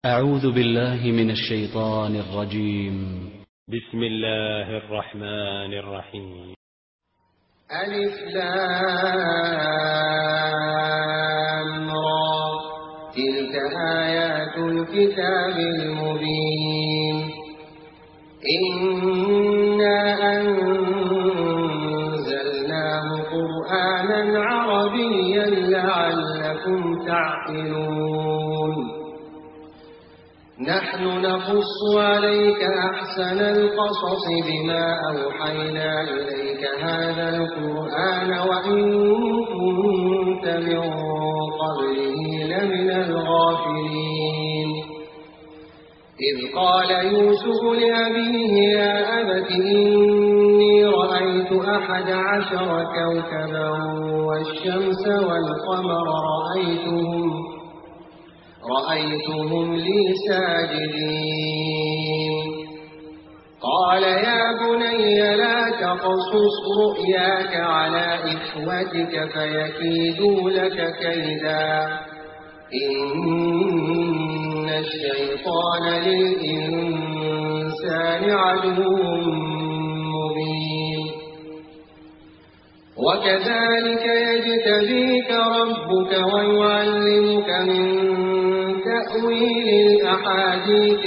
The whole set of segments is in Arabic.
أعوذ بالله من الشيطان الرجيم. بسم الله الرحمن الرحيم. ألف لام را تلك آيات الكتاب المبين إنا أنزلناه قرآنا عربيا لعلكم تعقلون نحن نقص عليك أحسن القصص بما أوحينا إليك هذا القرآن وإن كنت من قبله لمن الغافلين إذ قال يوسف لأبيه يا أبت إني رأيت 11 كوكبا والشمس والقمر رأيتهم لي ساجدين قال يا بني لا تقصص رؤياك على إخوتك فيكيدوا لك كيدا إن الشيطان للإنسان عدو مبين وكذلك يجتبيك ربك ويعلمك من تأويل الأحاديث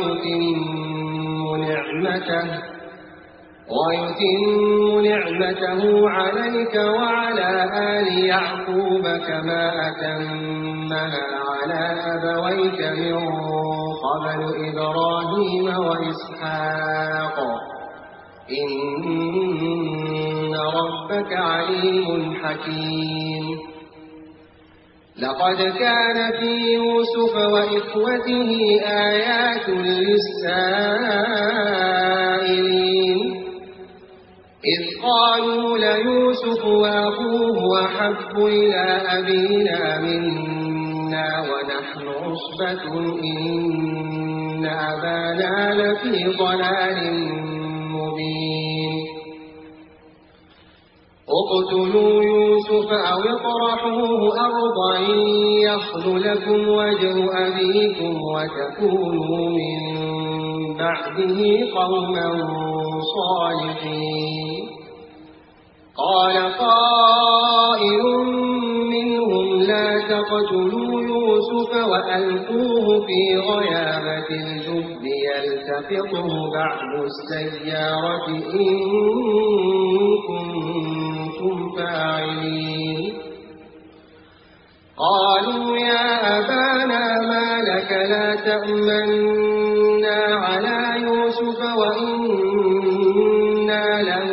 ويتم نعمته عليك وعلى آل يعقوب كما أتمها على أبويك من قبل إبراهيم وإسحاق إن ربك عليم حكيم لقد كان في يوسف وإخوته آيات للسائلين إذ قالوا ليوسف وأخوه أحب إلى أبينا منا ونحن عصبة إن أبانا لفي ضلال مبين اقتلوا يوسف أو اطرحوه أرضا يخل لكم وجه أبيكم وتكونوا من بعده قوما صالحين قال قائل منهم لا تقتلوا يوسف وألقوه في غيابة الجب يلتقطه بعض السيارة إن كنتم فاعلين قالوا يا أبانا ما لك لا تأمنا على يوسف وإنا له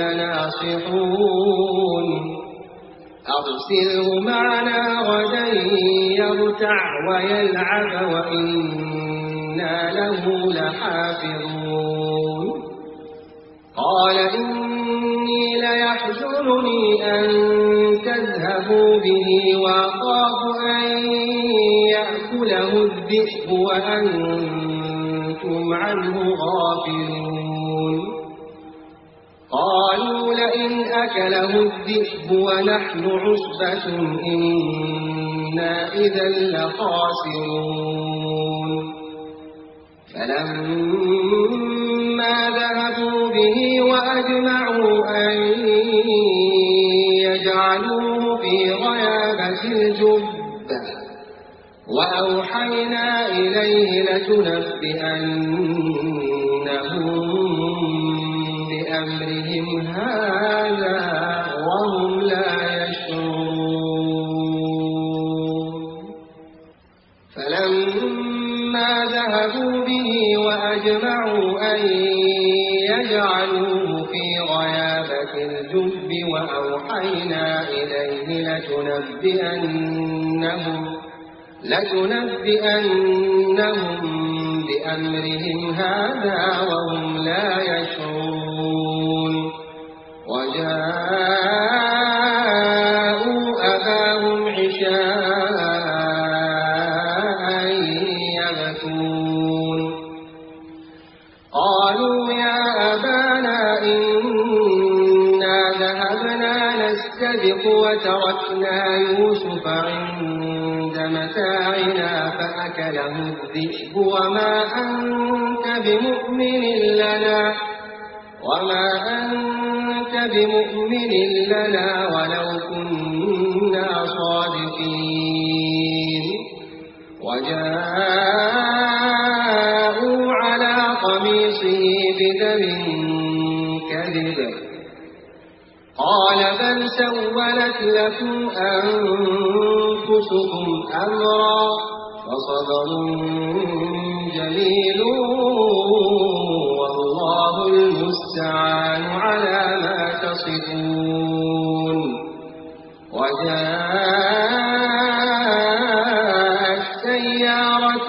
لناصحون أرسله معنا غدا يرتع ويلعب وإنا له لحافظون قال إني ليحزنني أن تذهبوا به وأخاف أن يأكله الذئب وأنتم عنه غافلون قالوا لئن أكله الذئب ونحن عصبة إنا إذا لخاسرون فلما ذهبوا به وأجمعوا أن يجعلوه في غيابة الجب وأوحينا إليه لتنبئنهم بأمرهم هذا وهم لا يشعرون فلما ذهبوا به وأجمعوا أن يجعلوه في غيابة الجب وأوحينا إليه لتنبئنهم بأمرهم هذا وهم لا يشعرون وجاءوا أباهم عشاء يبكون قالوا يا أبانا إنا ذهبنا نستبق وتركنا يوسف عند متاعنا فأكله الذئب وما أنت بمؤمن لنا ولو كنا صادقين وجاءوا على قميصه بدم كذب قال بل سولت لكم أنفسكم أمرا فصبر جميل والله المستعان على ما تصفون وجاءت سيارة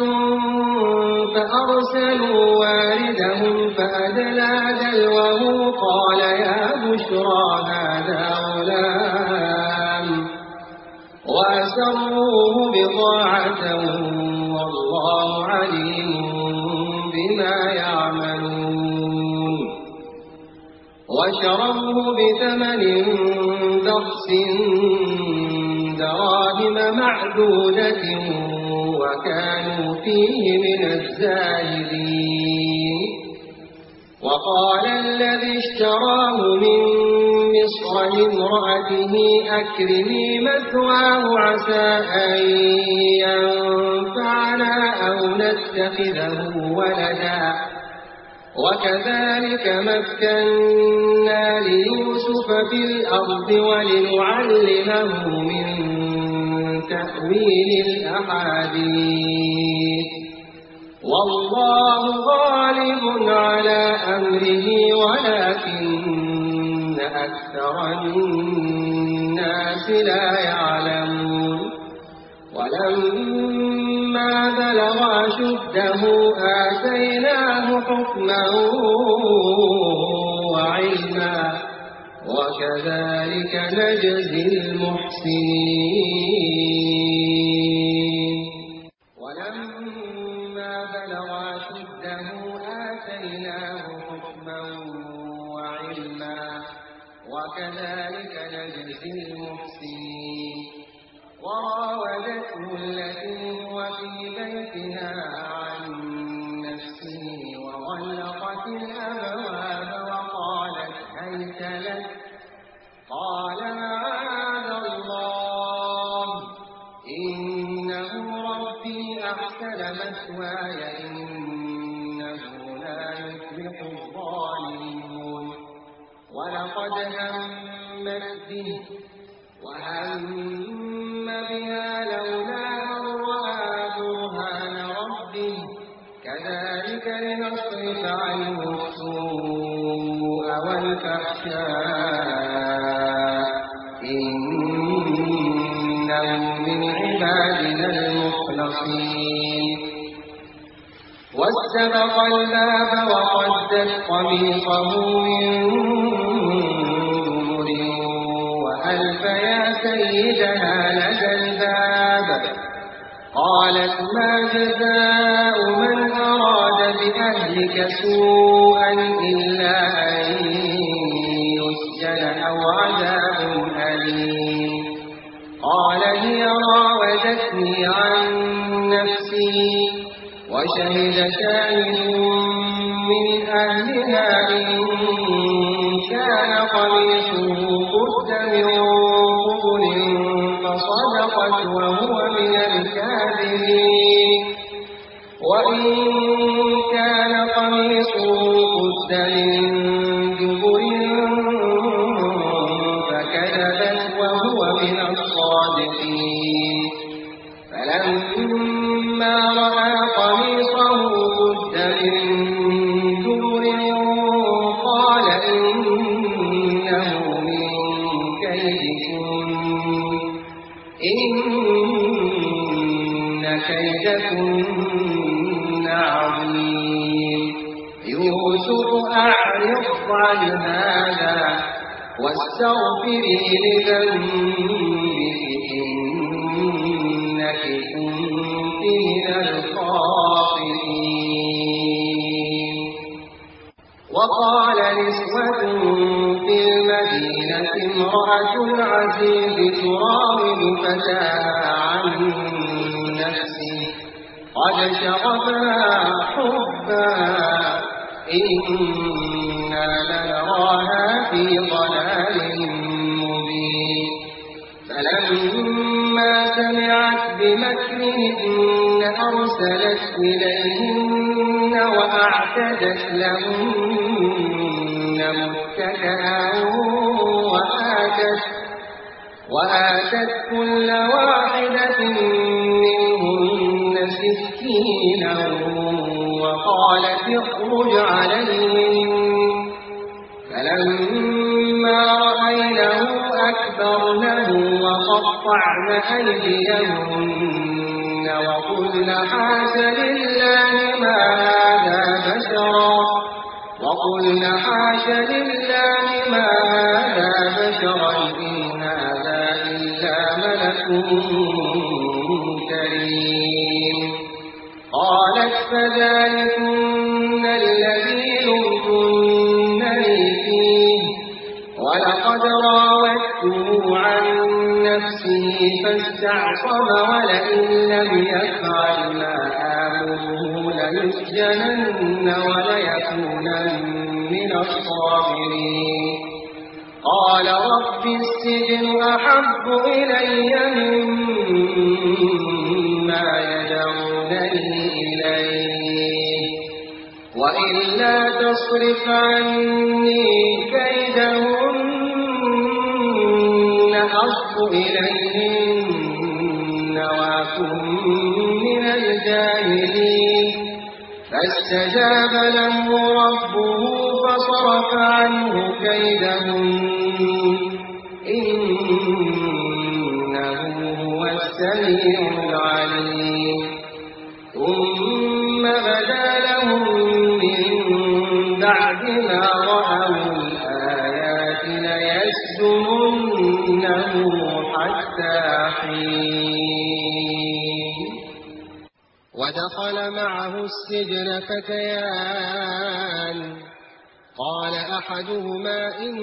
فأرسلوا واردهم فأدلى دلوه قال يا بشرى هذا غلام وأسروه بضاعة والله عليم بما يعملون وشروه بثمن بخس دراهم معدودة وكانوا فيه من الزاهدين وقال الذي اشتراه من مصر لامرأته أكرمي مثواه عسى أن ينفعنا أو نتخذه ولدا وكذلك مكنا ليوسف في الأرض ولنعلمه من تأويل الأحاديث والله غالب على أمره ولكن أكثر الناس لا يعلمون ولما بلغ أشده آتيناه حكما وعلما وكذلك نجزي المحسنين ولما بلغ أشده آتيناه حكما وعلما وكذلك نجزي المحسنين وراودته التي هو في بيتها عن نفسه وغلقت الأبواب وقالت هيت لك قال معاذ الله إنه ربي أحسن مثواي إنه لا يفلح الظالمون ولقد همت به وهم بها لولا أن رأى برهان ربه كذلك لنصرف عنه السوء والفحشاء إنه من عبادنا المخلصين واستبق الباب وقدت قميصه من دبر وألف يا سيدها لدى الباب قالت ما جزاء من أراد بأهلك سوءا إلا أن يسجن أو عذاب أليم قال هي راودتني عن نفسي وشهد شاهد من أهلها إن كان قميصه قد من قبل فصدقت وهو من الكاذبين وإن كان قميصه قد من دبر فكذبت وهو من الصادقين فلما رأى قميصه قد من دبر قال إنه من كيدكن إن كيدكن عظيم يوسف أعرض عن هذا واستغفري لذنبك إنك كنت من الخاطئين وقال نسوة في المدينة امرأة العزيز تراود فتاها عن نفسه قد شغفها حبا إنا لنراها في ضلال مبين فلما سمعت بمكرهن أرسلت إليهن وأعتدت لهن متكئا وآتت كل واحدة منهن سكينا وقالت اخرج عليهم فلما رأينه أكبرنه وقطعن أيديهن وقلن حاش لله ما هذا بشرا إن هذا إلا ملك كريم قالت فذلكن الذي لمتنني فيه ولقد راودته عن نفسه فاستعصم ولئن لم يفعل ما آمره ليسجنن وليكونن من الصاغرين قال رب السجن أحب إلي مما يدعونني إليه وإلا تصرف عني كيدهن أصب إليهن وأكن من الجاهلين فاستجاب له ربه فصرف عنه كيدهن إنه هو السميع العليم ثم بدا لهم من بعد ما رأوا الآيات ليسجننه حتى حين ودخل معه السجن فتيان قال أحدهما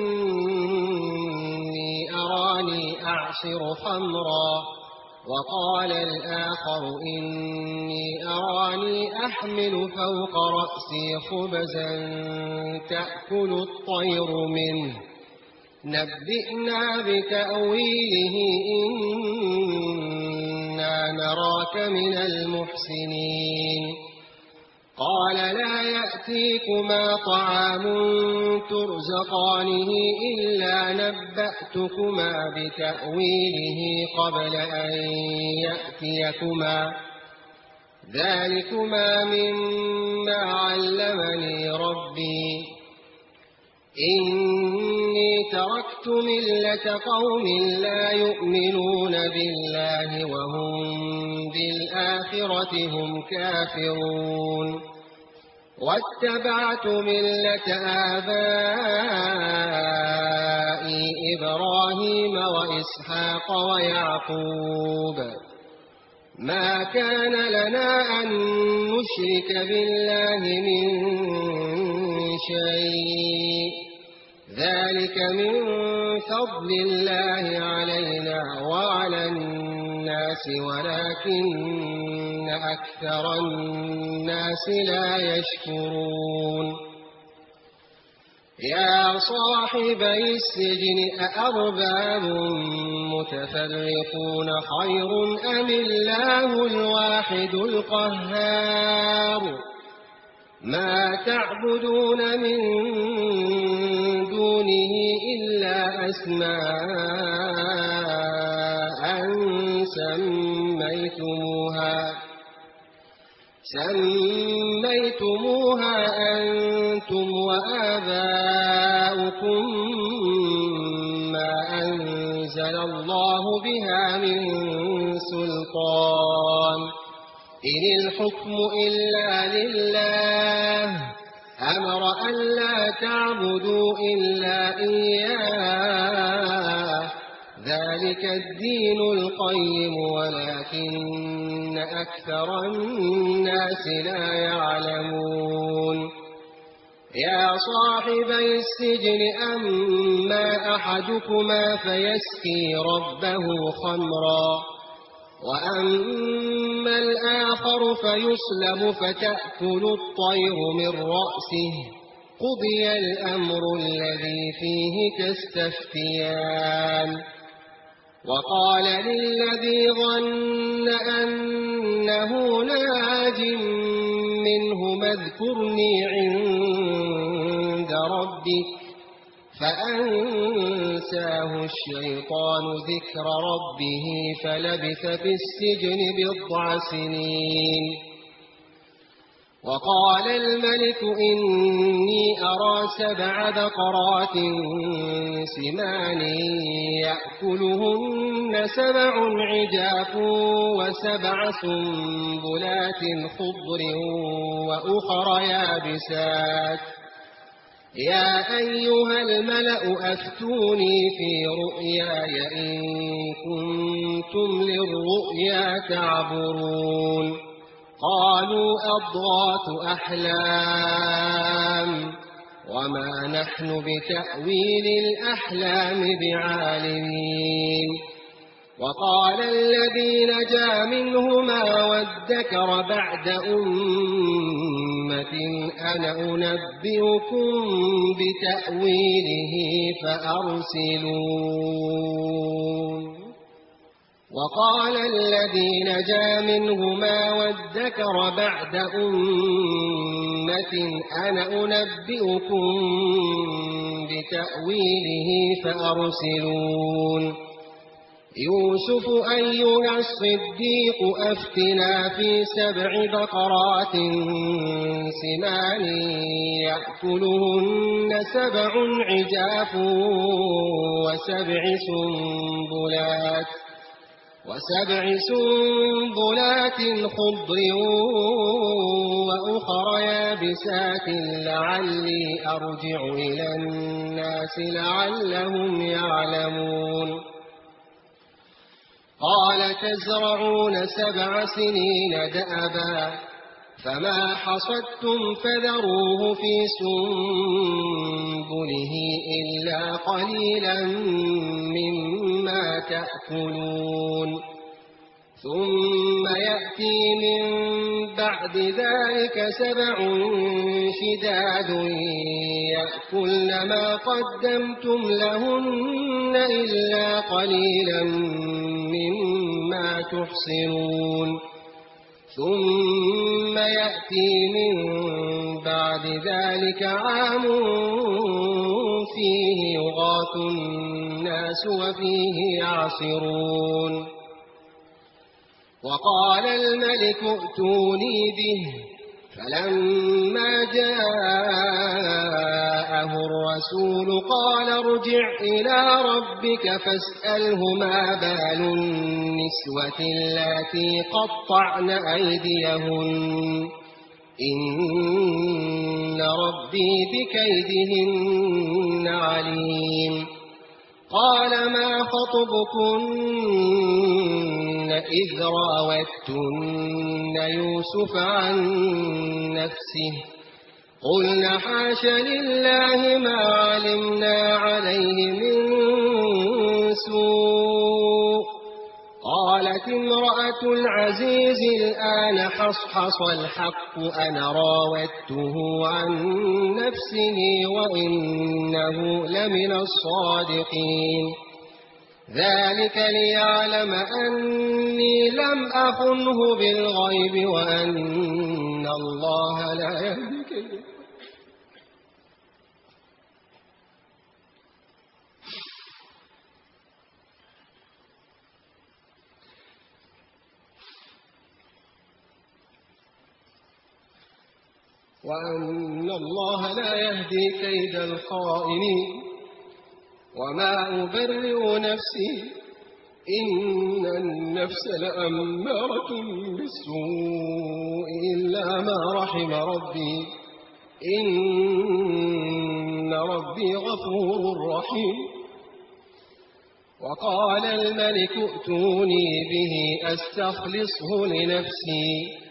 إني أراني أعصر خمرا وقال الآخر إني أراني أحمل فوق رأسي خبزا تأكل الطير منه نبئنا بتأويله إنا نراك من المحسنين قال لا يأتيكما طعام ترزقانه إلا نبأتكما بتأويله قبل أن يأتيكما ذلكما مما علمني ربي إني تركت ملة قوم لا يؤمنون بالله وهم بالآخرة هم كافرون واتبعت ملة آبائي إبراهيم وإسحاق ويعقوب ما كان لنا أن نشرك بالله من شيء ذلك من فضل الله علينا وعلى الناس ولكن أكثر الناس لا يشكرون يا صاحبي السجن أأرباب متفرقون خير أم الله الواحد القهار ما تعبدون من دونه إلا أسماء سميتموها أنتم وآباؤكم ما أنزل الله بها من سلطان إن الحكم إلا لله أمر أن لا تعبدوا إلا إياه ذلك الدين القيم ولكن أكثر الناس لا يعلمون يا صاحبي السجن أما أحدكما فيسقي ربه خمرا وأما الآخر فيصلب فتأكل الطير من رأسه قضي الأمر الذي فيه تستفتيان وقال للذي ظن أنه ناج منه اذكرني عند ربك فأنساه الشيطان ذكر ربه فلبث في السجن بضع سنين وقال الملك إني أرى 7 بقرات سمان يأكلهن 7 عجاف و7 سنبلات خضر وأخر يابسات يا أيها الملأ أفتوني في رؤياي إن كنتم للرؤيا تعبرون قالوا أضغاث أحلام وما نحن بتأويل الأحلام بعالمين وقال الذي نجا منهما وادكر بعد أمة أنا أنبئكم بتأويله فأرسلون وقال الذي نجا منهما وادكر بعد أمة أنا أنبئكم بتأويله فأرسلون يوسف أيها الصديق أفتنا في 7 بقرات سمان يأكلهن 7 عجاف و7 سنبلات خضر وأخر يابسات لعلي أرجع إلى الناس لعلهم يعلمون قال تزرعون 7 سنين دأبا فما حصدتم فذروه في سنبله إلا قليلا مما تأكلون ثم يأتي من بعد ذلك 7 شداد يأكلن ما قدمتم لهن إلا قليلا مما تحصنون ثم يأتي من بعد ذلك عام فيه يغاث الناس وفيه يعصرون وقال الملك ائتوني به فلما جاءه الرسول قال ارجع إلى ربك فاسأله ما بال النسوة اللاتي قطعن أيديهن إن ربي بكيدهن عليم قال ما خطبكن إذ راوتن يوسف عن نفسه قلنا حاش لله ما علمنا عليه من سوء قالت امرأة العزيز الآن حصحص الحق أنا راودته عن نفسه وإنه لمن الصادقين ذلك ليعلم أني لم أخنه بالغيب وأن الله لا يهدي كيده وأن الله لا يهدي كيد الخائنين وما أبرئ نفسي إن النفس لأمارة بالسوء إلا ما رحم ربي إن ربي غفور رحيم وقال الملك ائتوني به أستخلصه لنفسي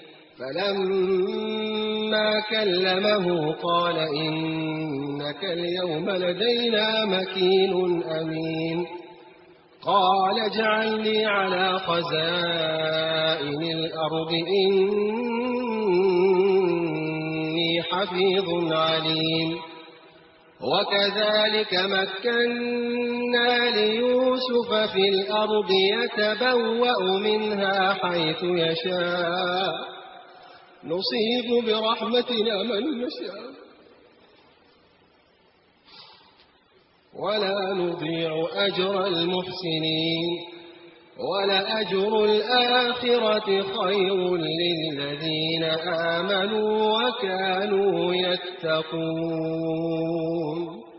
فلما كلمه قال إنك اليوم لدينا مكين أمين قال اجعلني على خزائن الأرض إني حفيظ عليم وكذلك مكنا ليوسف في الأرض يتبوأ منها حيث يشاء نصيب برحمتنا من نشاء ولا نضيع أجر المحسنين ولأجر الآخرة خير للذين آمنوا وكانوا يتقون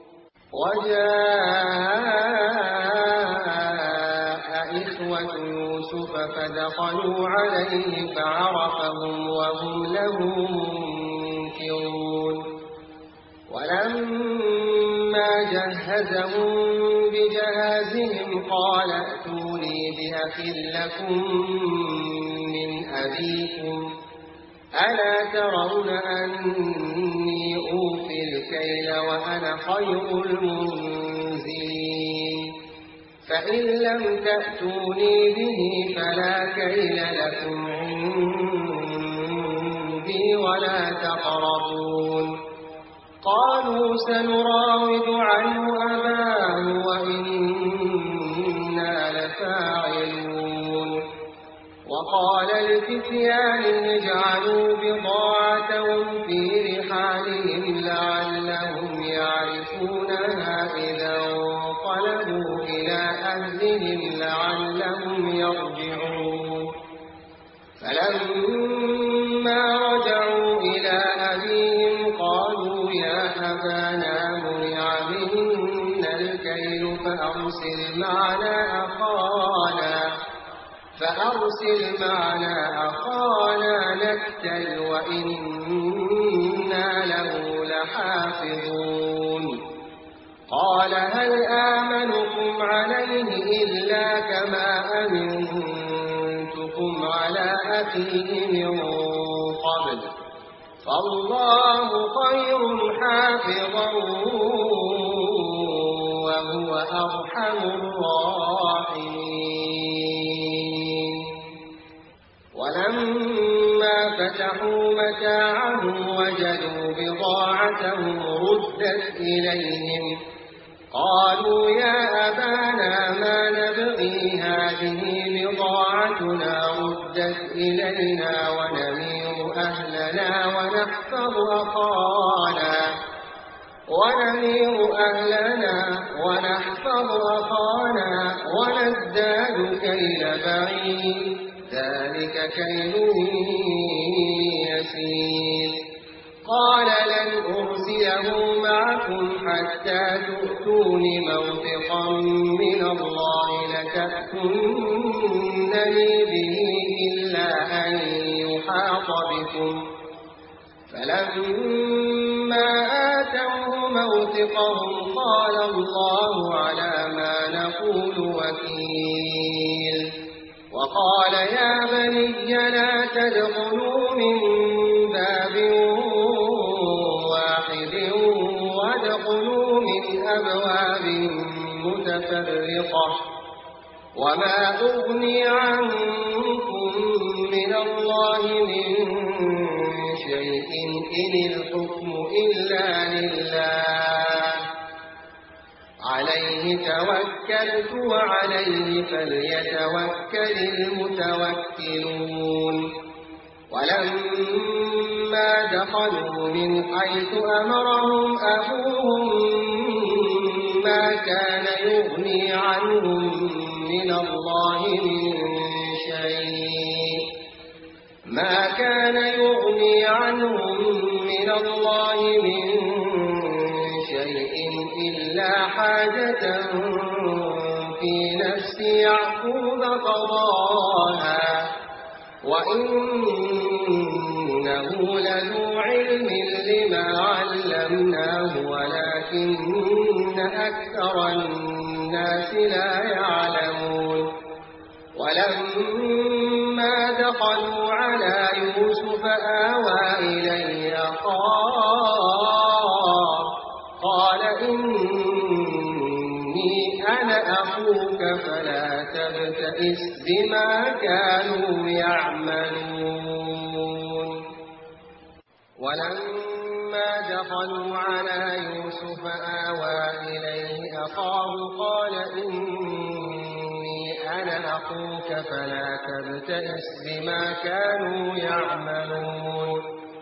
وجاء إخوة يوسف فدخلوا عليه فعرفهم وهم له منكرون ولما جهزهم بجهازهم قال ائتوني بأخ لكم من أبيكم ألا ترون أني أوفي الكيل وأنا خير المنزلين فإن لم تأتوني به فلا كيل لكم عندي ولا تقربون قالوا سنراود عنه أباه وإنا لفاعلون وقال لفتيانه اجعلوا بضاعتهم في رحالهم لعلهم يعرفونها إذا انقلبوا إلى أهلهم لعلهم يرجعون فلما رجعوا إلى أبيهم قالوا يا أبانا منع منا الكيل فأرسل معنا أخانا نكتل وإنا له لحافظون قال هل آمنكم عليه إلا كما أمنتكم على أخيه من قبل فالله خير حافظا وهو أرحم الراحمين ولما فتحوا متاعهم وجدوا بضاعتهم ردت إليهم قالوا يا أبانا ما نبغي هذه بضاعتنا ردت إلينا ونمير أهلنا ونحفظ أخانا ونزداد كيل بعير ذلك كيل يسير قال لن أرسله معكم حتى تؤتون موثقا من الله لتأتونني به إلا أن يحاط بكم فلما آتوه موثقهم قال الله على ما نقول وكيل وقال يا بني لا تدخلوا من باب واحد وادخلوا من أبواب متفرقة وما أغني عنكم من الله من شيء إن الحكم إلا لله عليه توكلت وعليه فليتوكل المتوكلون ولما دخلوا من حيث أمرهم أبوهم ما كان يغني عنهم من الله من شيء إلا حاجة في نفس يعقوب قضاها وإنه لذو علم لما علمناه ولكن أكثر الناس لا يعلمون ولما دخلوا على يوسف آوى إليه قال إني أنا أخوك فلا تبتئس بما كانوا يعملون ولما دخلوا على يوسف آوى إليه أخاه قال إني أنا أخوك فلا تبتئس بما كانوا يعملون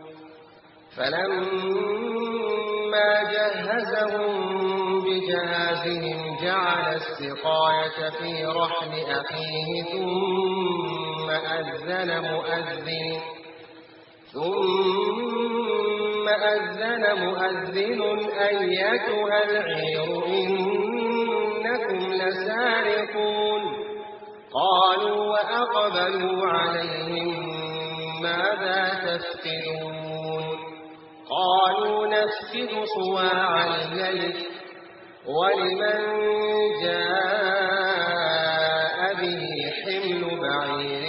فلما جهزهم بجهازهم جعل السقاية في رحل أخيه ثم أذن مؤذن أيتها العير إنكم لسارقون قالوا وأقبلوا عليهم ماذا تفقدون قالوا نفقد صواع الملك ولمن جاء به حمل بعير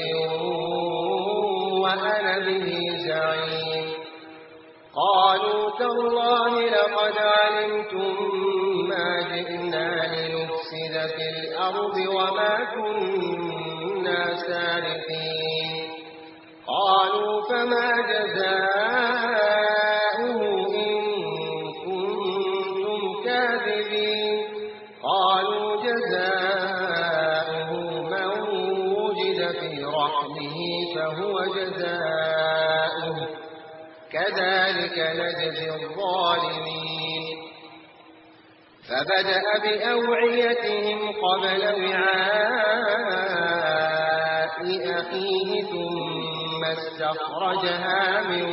وأنا به زعيم قالوا تالله لقد علمتم ما جئنا لنفسد في الأرض وما كنا سارقين قالوا فما جزاؤه إن كنتم كاذبين قالوا جزاؤه من وجد في رحله فهو جزاؤه كذلك نجزي الظالمين فبدأ بأوعيتهم قبل وعاء أخيه ثم استخرجها من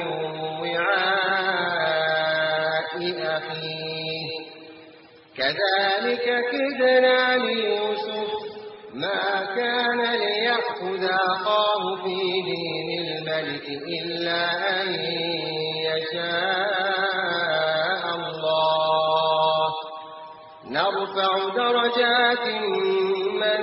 وعاء أخيه كذلك كدنا ليوسف ما كان ليأخذ أخاه في دين الملك إلا أن يشاء الله نرفع درجات من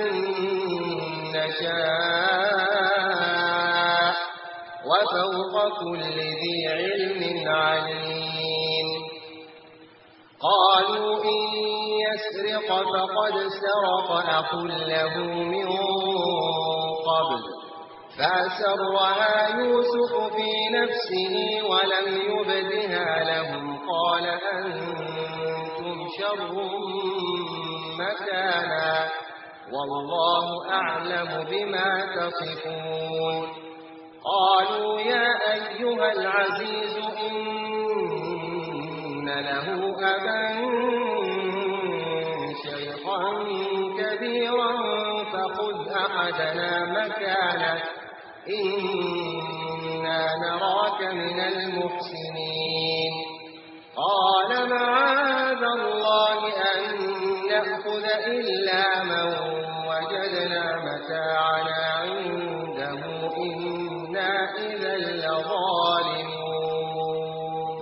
نشاء وفوق كل ذي علم عليم قالوا إن يسرق فقد سرق أخ له من قبل فأسرها يوسف في نفسه ولم يبدها لهم قال أنتم شر مكانا والله أعلم بما تصفون قالوا يا أيها العزيز إن له أبا شيخا كبيرا فخذ أحدنا مكانه إنا نراك من المحسنين قال معاذ الله أن نأخذ إلا من وجدنا متاعنا عنده إنا إذا لظالمون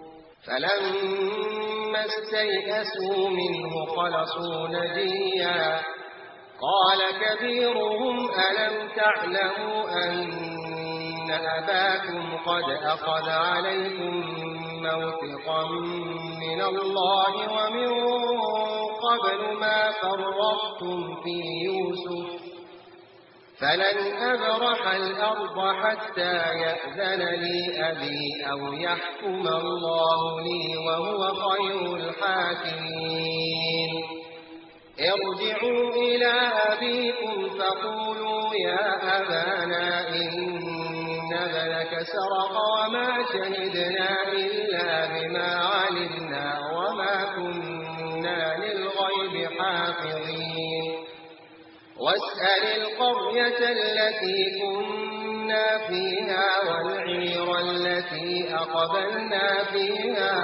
فلما استيئسوا منه خلصوا نجيا قال كبيرهم ألم تعلموا أن أباكم قد أخذ عليكم موثقا من الله ومن قبل ما فرطتم في يوسف فلن أبرح الأرض حتى يأذن لي أبي أو يحكم الله لي وهو خير الحاكمين ارجعوا إلى أبيكم فقولوا يا أبانا إن ابنك سرق وما شهدنا إلا بما علمنا وما كنا للغيب حافظين واسأل القرية التي كنا فيها والعير التي أقبلنا فيها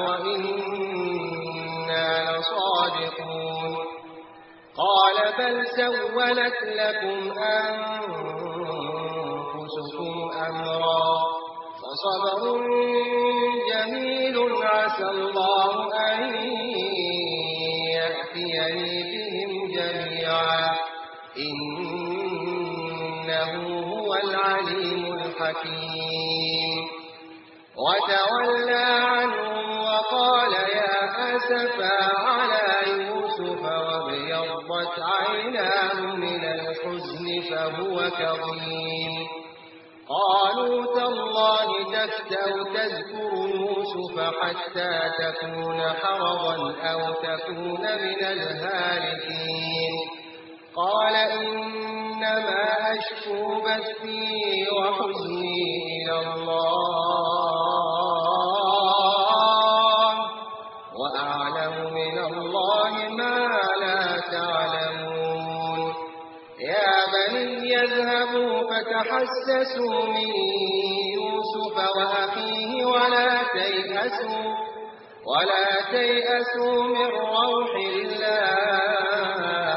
وإنا لصادقون قال بل سولت لكم أنفسكم أمرا فصبر جميل عسى الله أن يأتيني بهم جميعا إنه هو العليم الحكيم وتولى عنهم وقال يا أسفا على يوسف وابيضت عيناه فهو كظيم قالوا تالله تفتأ تذكر يوسف حتى تكون حرضا أو تكون من الهالكين قال إنما أشكو بثي وحزني إلى الله وأعلم من الله ما لا تعلمون يا بني اذهبوا فتحسسوا من يوسف وأخيه ولا تيأسوا من روح الله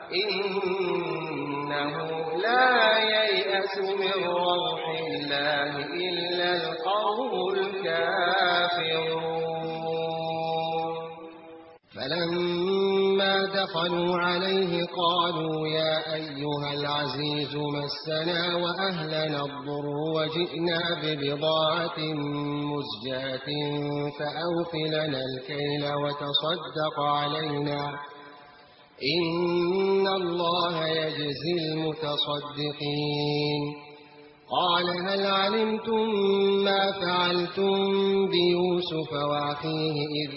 إنه لا ييأس من روح الله إلا القوم الكافرون فلما دخلوا عليه قالوا يا أيها العزيز مسنا وأهلنا الضر وجئنا ببضاعة مزجاة فأوف لنا الكيل وتصدق علينا إن الله يجزي المتصدقين قال هل علمتم ما فعلتم بيوسف وأخيه إذ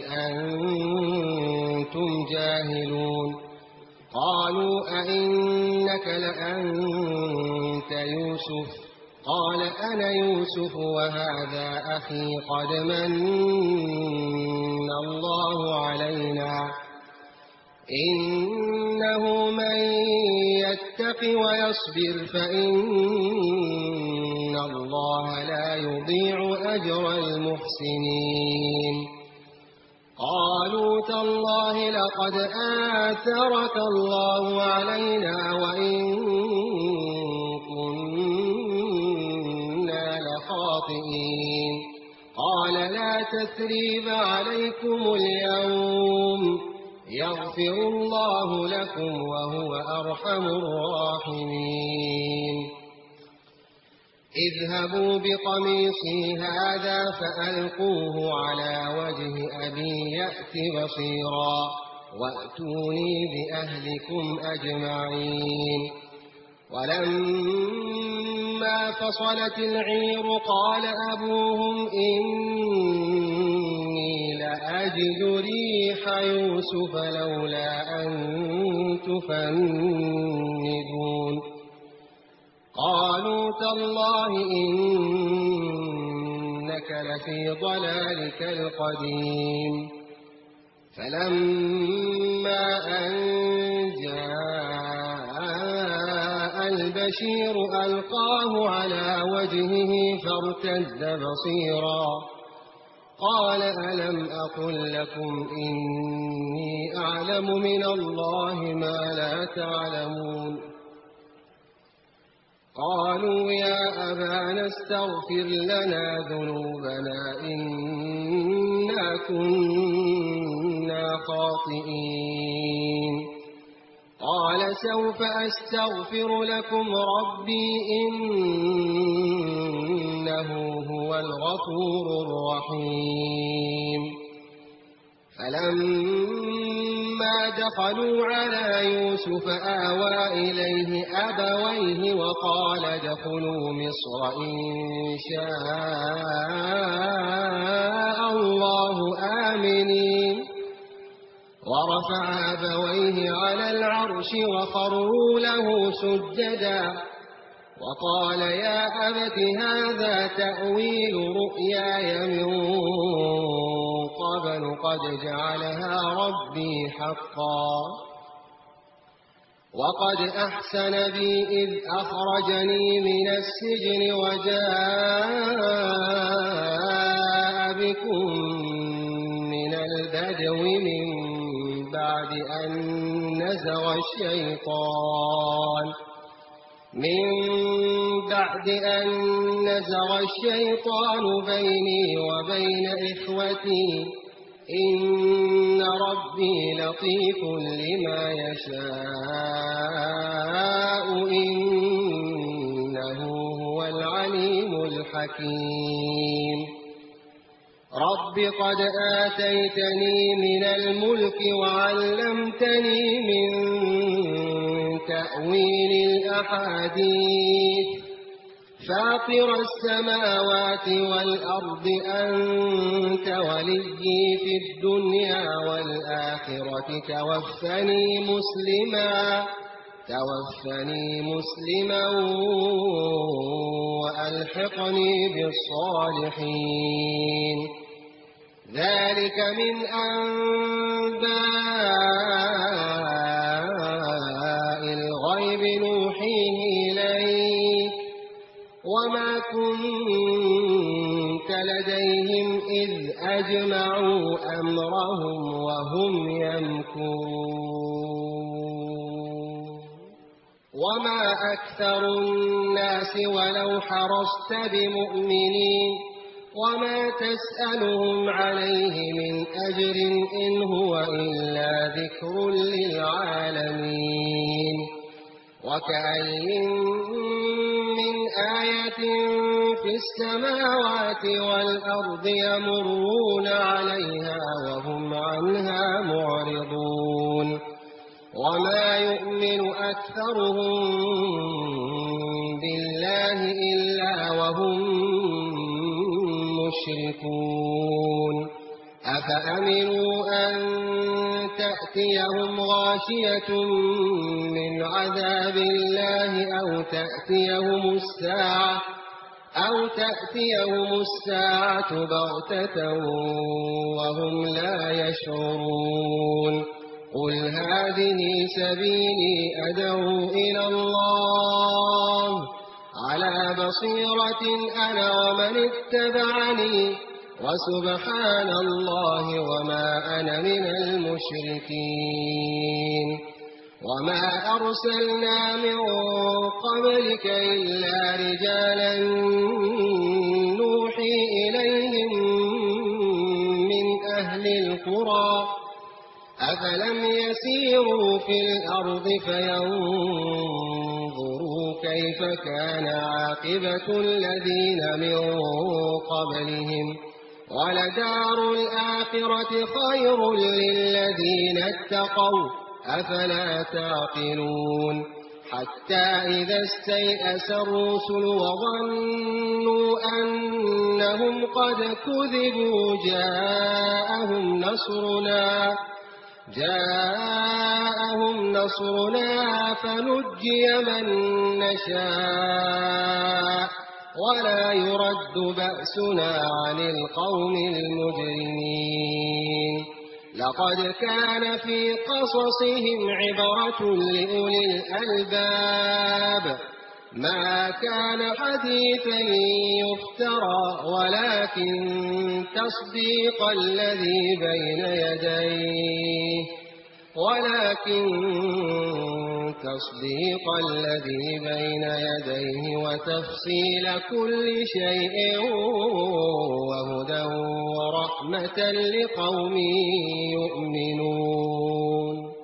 أنتم جاهلون قالوا أئنك لأنت يوسف قال أنا يوسف وهذا أخي قد من الله علينا إنه من يتق ويصبر فإن الله لا يضيع أجر المحسنين قالوا تالله لقد آثرك الله علينا وإن كنا لخاطئين قال لا تثريب عليكم اليوم يغفر الله لكم وهو أرحم الراحمين اذهبوا بقميصي هذا فألقوه على وجه أبي يأت بصيرا وأتوني بأهلكم أجمعين ولما فصلت العير قال أبوهم إني لأجد ريح يوسف لولا أن تفندون قالوا تالله إنك لفي ضلالك القديم فلما أن جاء البشير ألقاه على وجهه فارتد بصيرا قال ألم أقل لكم إني أعلم من الله ما لا تعلمون قالوا يا أبانا استغفر لنا ذنوبنا إنا كنا خاطئين قال سوف أستغفر لكم ربي إنه هو الغفور الرحيم فلما دخلوا على يوسف آوى إليه أبويه وقال ادخلوا مصر إن شاء الله آمنين ورفع أبويه على العرش وخروا له سجدا وقال يا أبت هذا تأويل رؤياي من قبل قد جعلها ربي حقا وقد أحسن بي إذ أخرجني من السجن وجاء بكم من البدو من بعد أن نزغ الشيطان بيني وبين إخوتي إن ربي لطيف لما يشاء إنه هو العليم الحكيم رب قد آتيتني من الملك وعلمتني من تأويل الأحاديث فاطر السماوات والأرض أنت وليي في الدنيا والآخرة توفني مسلما وألحقني بالصالحين ذلك من أنباء الغيب نوحيه إليك وما كنت لديهم إذ أجمعوا أمرهم وهم يمكرون وما أكثر الناس ولو حرصت بمؤمنين وما تسألهم عليه من أجر إن هو إلا ذكر للعالمين وكأين من آية في السماوات والأرض يمرون عليها وهم عنها معرضون وما يؤمن أكثرهم بالله إلا وهم مشركون أفأمنوا أن تأتيهم غاشية من عذاب الله أو تأتيهم الساعة بغتة وهم لا يشعرون قل هذه سبيلي أدعو إلى الله على بصيرة أنا ومن اتبعني وسبحان الله وما أنا من المشركين وما أرسلنا من قبلك إلا رجالا نوحي إليهم من أهل القرى أفلم يسيروا في الأرض فينظروا كيف كان عاقبة الذين من قبلهم ولدار الآخرة خير للذين اتقوا أفلا تعقلون حتى إذا استيأس الرسل وظنوا أنهم قد كذبوا جاءهم نصرنا فنجي من نشاء ولا يرد بأسنا عن القوم المجرمين لقد كان في قصصهم عبرة لأولي الألباب ما كان حديثا يفترى ولكن تصديق الذي بين يديه وتفصيل كل شيء وهدى ورحمة لقوم يؤمنون